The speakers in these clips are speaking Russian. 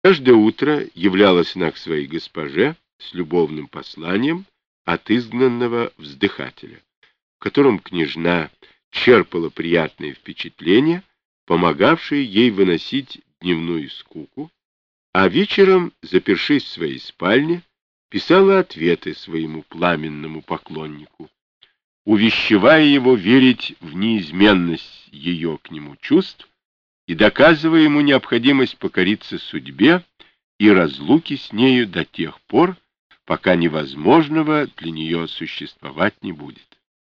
Каждое утро являлась она к своей госпоже с любовным посланием от изгнанного вздыхателя, в котором княжна черпала приятные впечатления, помогавшие ей выносить дневную скуку, а вечером, запершись в своей спальне, писала ответы своему пламенному поклоннику, увещевая его верить в неизменность ее к нему чувств и доказывая ему необходимость покориться судьбе и разлуки с нею до тех пор, пока невозможного для нее существовать не будет.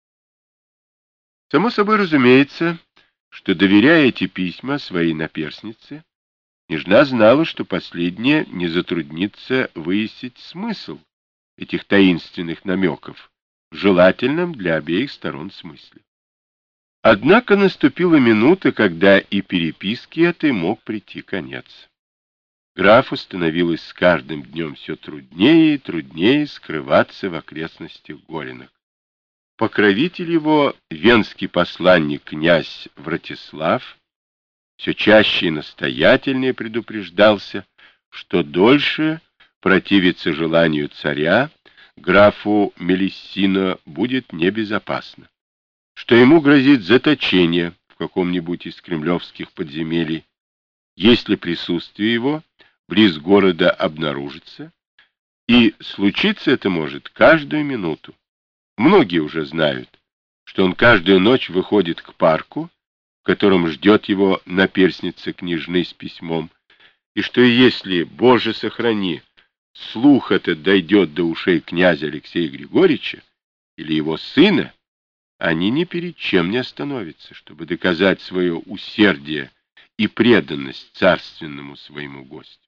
Само собой разумеется, что, доверяя эти письма своей наперснице, княжна знала, что последняя не затруднится выяснить смысл этих таинственных намеков в желательном для обеих сторон смысле. Однако наступила минута, когда и переписке этой мог прийти конец. Графу становилось с каждым днем все труднее и труднее скрываться в окрестностях Гориных. Покровитель его, венский посланник князь Вратислав, все чаще и настоятельнее предупреждался, что дольше противиться желанию царя графу Мелиссино будет небезопасно, что ему грозит заточение в каком-нибудь из кремлевских подземелий, если присутствие его близ города обнаружится, и случиться это может каждую минуту. Многие уже знают, что он каждую ночь выходит к парку, в котором ждет его наперсница княжны с письмом, и что если, Боже сохрани, слух этот дойдет до ушей князя Алексея Григорьевича или его сына, они ни перед чем не остановятся, чтобы доказать свое усердие и преданность царственному своему гостю.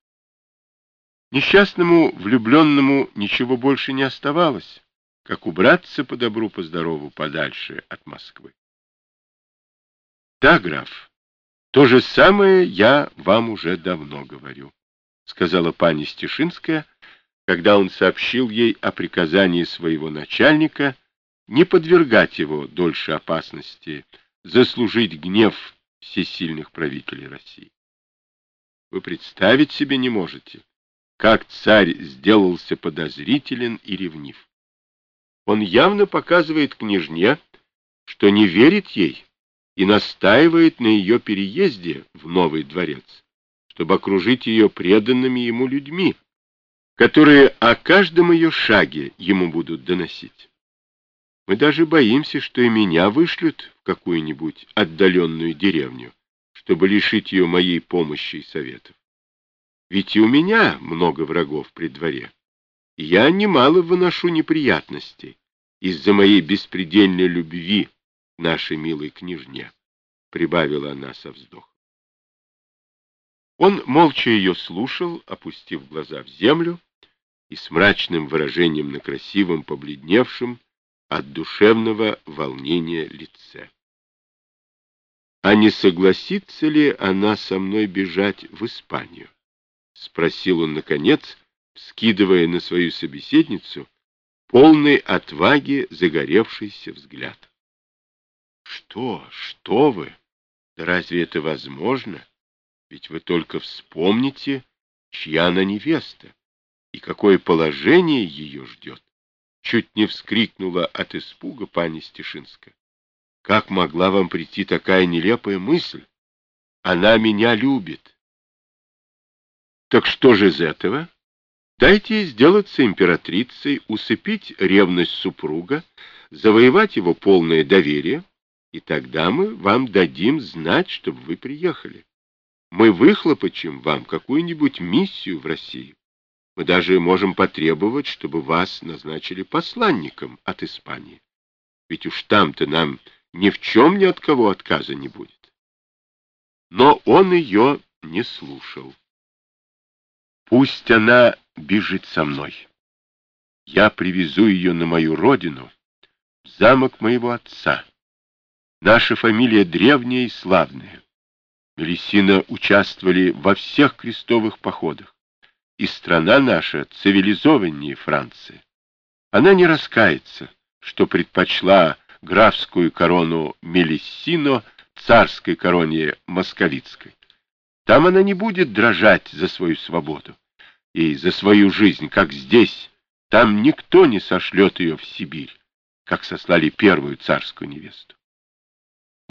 Несчастному влюбленному ничего больше не оставалось, как убраться по добру, по здорову подальше от Москвы. Да, граф, то же самое я вам уже давно говорю, сказала пани Стешинская, когда он сообщил ей о приказании своего начальника не подвергать его дольше опасности заслужить гнев всесильных правителей России. Вы представить себе не можете, как царь сделался подозрителен и ревнив. Он явно показывает княжне, что не верит ей и настаивает на ее переезде в новый дворец, чтобы окружить ее преданными ему людьми, которые о каждом ее шаге ему будут доносить. Мы даже боимся, что и меня вышлют в какую-нибудь отдаленную деревню, чтобы лишить ее моей помощи и советов. Ведь и у меня много врагов при дворе, и я немало выношу неприятностей из-за моей беспредельной любви к нашей милой княжне, — прибавила она со вздохом. Он молча ее слушал, опустив глаза в землю и с мрачным выражением на красивом, побледневшем от душевного волнения лице. «А не согласится ли она со мной бежать в Испанию?» — спросил он, наконец, вскидывая на свою собеседницу полный отваги загоревшийся взгляд. Что вы? Да разве это возможно? Ведь вы только вспомните, чья она невеста и какое положение ее ждет. Чуть не вскрикнула от испуга пани Стешинская. Как могла вам прийти такая нелепая мысль? Она меня любит. Так что же из этого? Дайте ей сделаться императрицей, усыпить ревность супруга, завоевать его полное доверие, и тогда мы вам дадим знать, чтобы вы приехали. Мы выхлопочем вам какую-нибудь миссию в Россию. Мы даже можем потребовать, чтобы вас назначили посланником от Испании. Ведь уж там-то нам ни в чем ни от кого отказа не будет. Но он ее не слушал. Пусть она бежит со мной. Я привезу ее на мою родину, в замок моего отца. Наша фамилия древняя и славная. Мелиссино участвовали во всех крестовых походах, и страна наша цивилизованнее Франции. Она не раскается, что предпочла графскую корону Мелиссино царской короне московитской. Там она не будет дрожать за свою свободу и за свою жизнь, как здесь. Там никто не сошлет ее в Сибирь, как сослали первую царскую невесту.